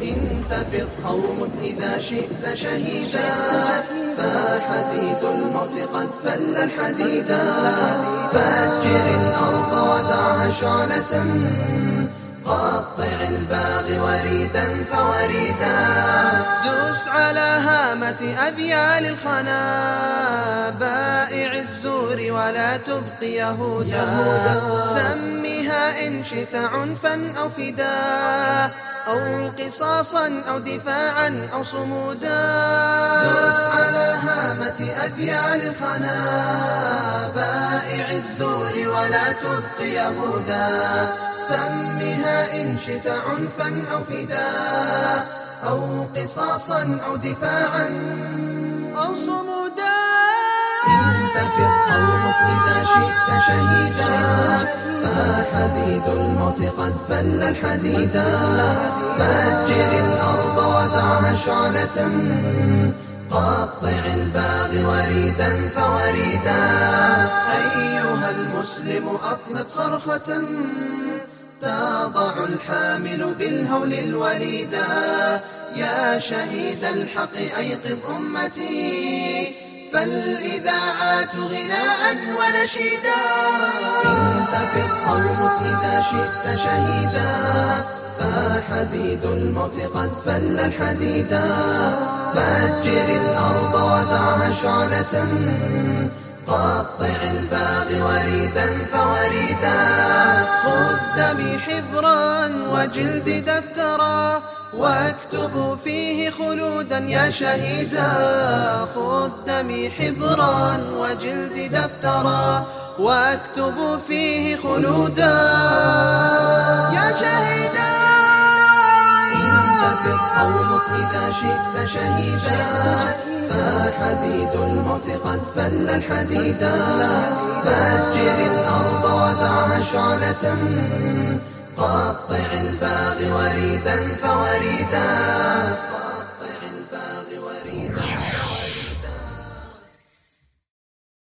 انتفض أو مت إذا شئت شهيدا، فحديد الموت قد فل الحديدا. فجر الأرض ودعها شعلة، قطع الباغي وريدا فوريدا. دس على هامة أذيال الخنا، بائع الزور ولا تبقي يهودا. سمها إن شئت عنفا أو فداء، أو قصاصا أو دفاعا أو صمودا. دس على هامة أذيال الخنا، بائع الزور ولا تبقي يهودا. سمها إن شئت عنفا أو فداء، أو قصاصا أو دفاعا أو صمودا. انتفض أو مت إذا شئت شهيدا، فحديد الموت قد فل الحديدا. فجر الأرض ودعها شعلة، قطع الباغي وريدا فوريدا. أيها المسلم أطلق صرخة، تضع الحامل بالهول الوريدا. يا شهيد الحق أيقظ أمتي، فالإذاعات غناء ونشيدا. انتفض أو مت إذا شئت شهيدا، فحديد الموت قد فل الحديدا. فجر الأرض ودعها شعلة، قطع الباغي وريدا فوريدا. خذ دمي حبرا وجلدي دفترا، واكتب فيه خلودا يا شهيدا. خذ دمي حبرا وجلدي دفترا، واكتب فيه خلودا يا شهيدا. انتفض أو مت إذا شئت شهيدا، فحديد الموت قد فل الحديدا. فجر الأرض ودعها شعلة، قطع الباغي وريدا فوريدا.